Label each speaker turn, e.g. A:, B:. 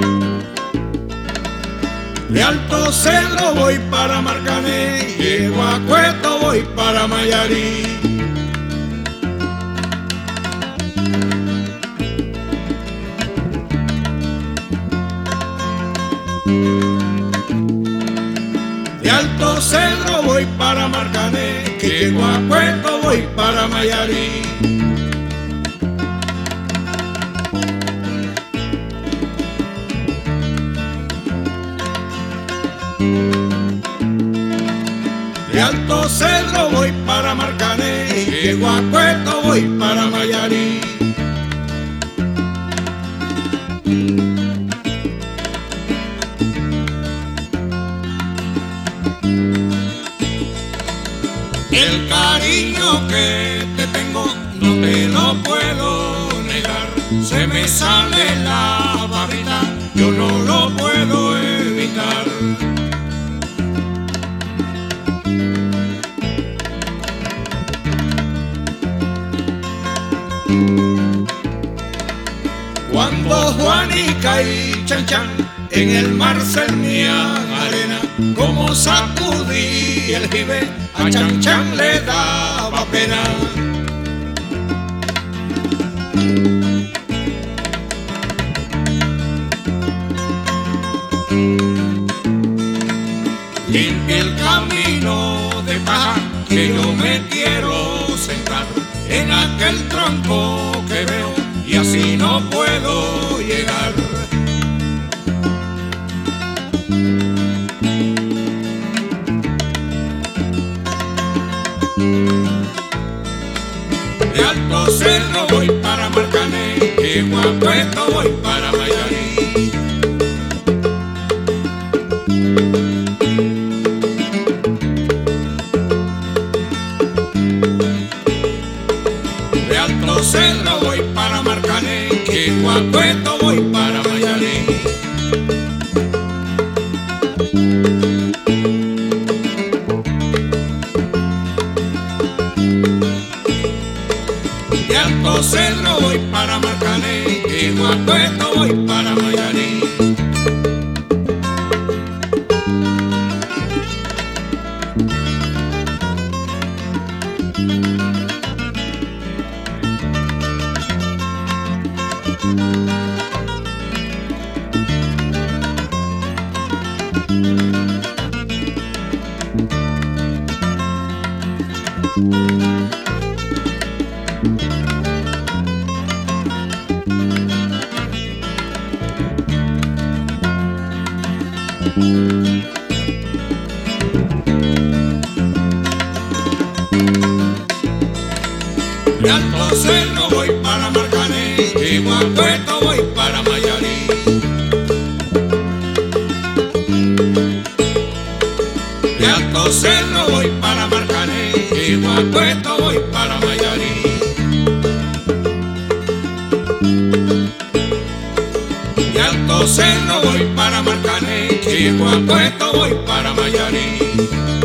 A: De Alto Cedro voy para Marcané, llego a Cueto voy para Mayarí. De Alto Cedro voy para Marcané, que llego a Cueto voy para Mayarí. De Alto Cedro voy para Marcané, llego a Cueto voy para Mayarí. El cariño que te tengo no te lo puedo negar, se me sale la babita, yo no lo puedo evitar. Cuando Juanica y Chan Chan en el mar cernían arena, como sacudí el jibe, a Chan Chan le daba pena. Limpia el camino de paja, que yo me quiero sentar en aquel tronco que veo, y así no puedo llegar. De Alto Cedro voy para Marcané, llego a Cueto voy para Mayarí. De Alto Cedro voy para Marcané, llego a Cueto voy para Mayarí. De Alto Cedro voy para Marcané, llego a Cueto voy para Mayarí. De Alto Cedro voy para Marcané, llego a Cueto voy para Mayarí. De Alto Cedro voy para Marcané, llego a Cueto voy para Mayarí. De Alto Cedro voy para Marcané, llego a Cueto voy para Mayarí.